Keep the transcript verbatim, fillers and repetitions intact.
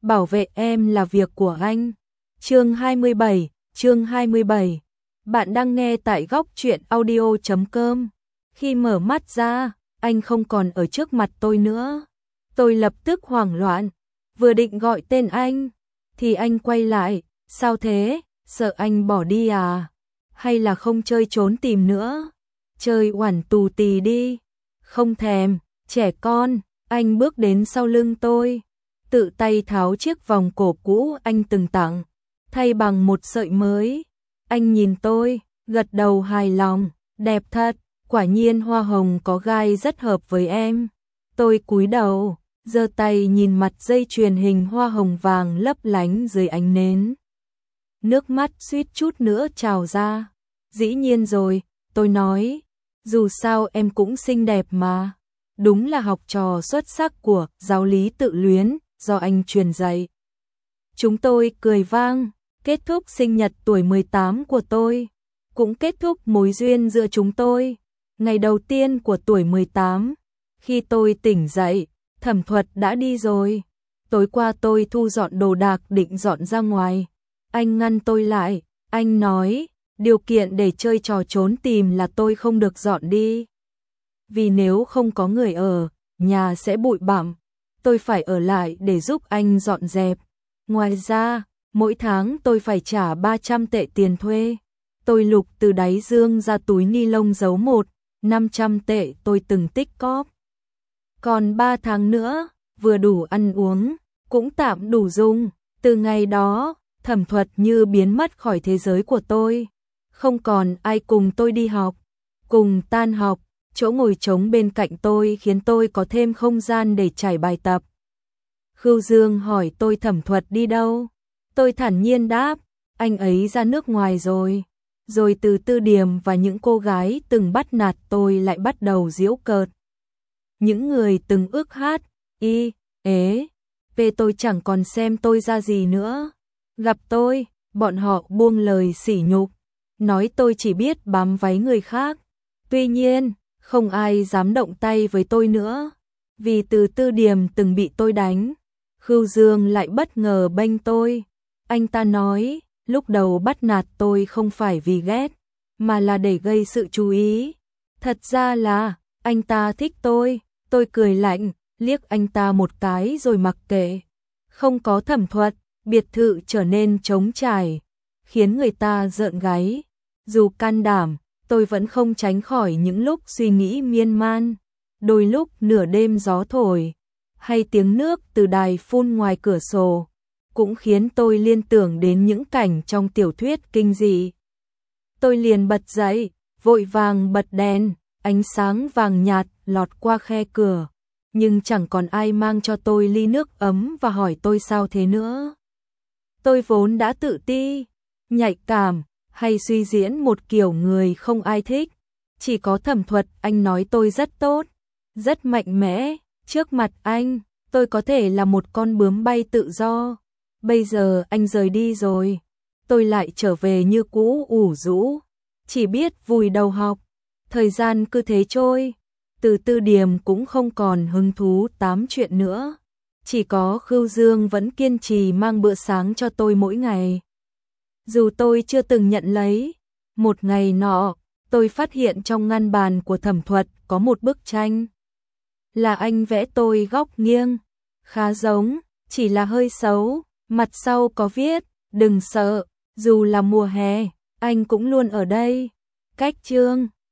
bảo vệ em là việc của anh. Chương hai mươi bảy, chương hai mươi bảy. Bạn đang nghe tại góc truyện audio chấm com. Khi mở mắt ra, anh không còn ở trước mặt tôi nữa. Tôi lập tức hoảng loạn, vừa định gọi tên anh, thì anh quay lại, sao thế, sợ anh bỏ đi à? Hay là không chơi trốn tìm nữa? Chơi oẳn tù tì đi. Không thèm, trẻ con. Anh bước đến sau lưng tôi, tự tay tháo chiếc vòng cổ cũ anh từng tặng, thay bằng một sợi mới. Anh nhìn tôi, gật đầu hài lòng, đẹp thật, quả nhiên hoa hồng có gai rất hợp với em. Tôi cúi đầu, giơ tay nhìn mặt dây chuyền hình hoa hồng vàng lấp lánh dưới ánh nến. Nước mắt suýt chút nữa trào ra. Dĩ nhiên rồi, tôi nói, dù sao em cũng xinh đẹp mà. Đúng là học trò xuất sắc của giáo lý tự luyến do anh truyền dạy. Chúng tôi cười vang, kết thúc sinh nhật tuổi mười tám của tôi, cũng kết thúc mối duyên giữa chúng tôi. Ngày đầu tiên của tuổi mười tám, khi tôi tỉnh dậy, Thẩm Thuật đã đi rồi. Tối qua tôi thu dọn đồ đạc định dọn ra ngoài. Anh ngăn tôi lại, anh nói, điều kiện để chơi trò trốn tìm là tôi không được dọn đi. Vì nếu không có người ở, nhà sẽ bụi bặm, tôi phải ở lại để giúp anh dọn dẹp. Ngoài ra, mỗi tháng tôi phải trả ba trăm tệ tiền thuê. Tôi lục từ đáy dương ra túi ni lông giấu một, năm trăm tệ tôi từng tích cóp. Còn ba tháng nữa, vừa đủ ăn uống, cũng tạm đủ dùng. Từ ngày đó, Thẩm Thuật như biến mất khỏi thế giới của tôi. Không còn ai cùng tôi đi học, cùng tan học. Chỗ ngồi trống bên cạnh tôi khiến tôi có thêm không gian để trải bài tập. Khưu Dương hỏi tôi Thẩm Thuật đi đâu. Tôi thản nhiên đáp, anh ấy ra nước ngoài rồi. Rồi từ Tư Điềm và những cô gái từng bắt nạt tôi lại bắt đầu giễu cợt. Những người từng ước hát, y, ế, về tôi chẳng còn xem tôi ra gì nữa. Gặp tôi, bọn họ buông lời sỉ nhục, nói tôi chỉ biết bám váy người khác. Tuy nhiên, không ai dám động tay với tôi nữa, vì từ Tư Điềm từng bị tôi đánh. Khưu Dương lại bất ngờ bênh tôi. Anh ta nói, lúc đầu bắt nạt tôi không phải vì ghét, mà là để gây sự chú ý. Thật ra là, anh ta thích tôi. Tôi cười lạnh, liếc anh ta một cái rồi mặc kệ. Không có Thẩm Thuật, biệt thự trở nên trống trải, khiến người ta rợn gáy. Dù can đảm, tôi vẫn không tránh khỏi những lúc suy nghĩ miên man. Đôi lúc nửa đêm gió thổi, hay tiếng nước từ đài phun ngoài cửa sổ, cũng khiến tôi liên tưởng đến những cảnh trong tiểu thuyết kinh dị. Tôi liền bật dậy, vội vàng bật đèn, ánh sáng vàng nhạt lọt qua khe cửa, nhưng chẳng còn ai mang cho tôi ly nước ấm và hỏi tôi sao thế nữa. Tôi vốn đã tự ti, nhạy cảm, hay suy diễn một kiểu người không ai thích. Chỉ có Thẩm Thuật anh nói tôi rất tốt, rất mạnh mẽ. Trước mặt anh, tôi có thể là một con bướm bay tự do. Bây giờ anh rời đi rồi, tôi lại trở về như cũ ủ rũ, chỉ biết vùi đầu học. Thời gian cứ thế trôi, từ Tư Điềm cũng không còn hứng thú tám chuyện nữa. Chỉ có Khưu Dương vẫn kiên trì mang bữa sáng cho tôi mỗi ngày. Dù tôi chưa từng nhận lấy, một ngày nọ, tôi phát hiện trong ngăn bàn của Thẩm Thuật có một bức tranh. Là anh vẽ tôi góc nghiêng, khá giống, chỉ là hơi xấu. Mặt sau có viết, đừng sợ, dù là mùa hè, anh cũng luôn ở đây. Cách chương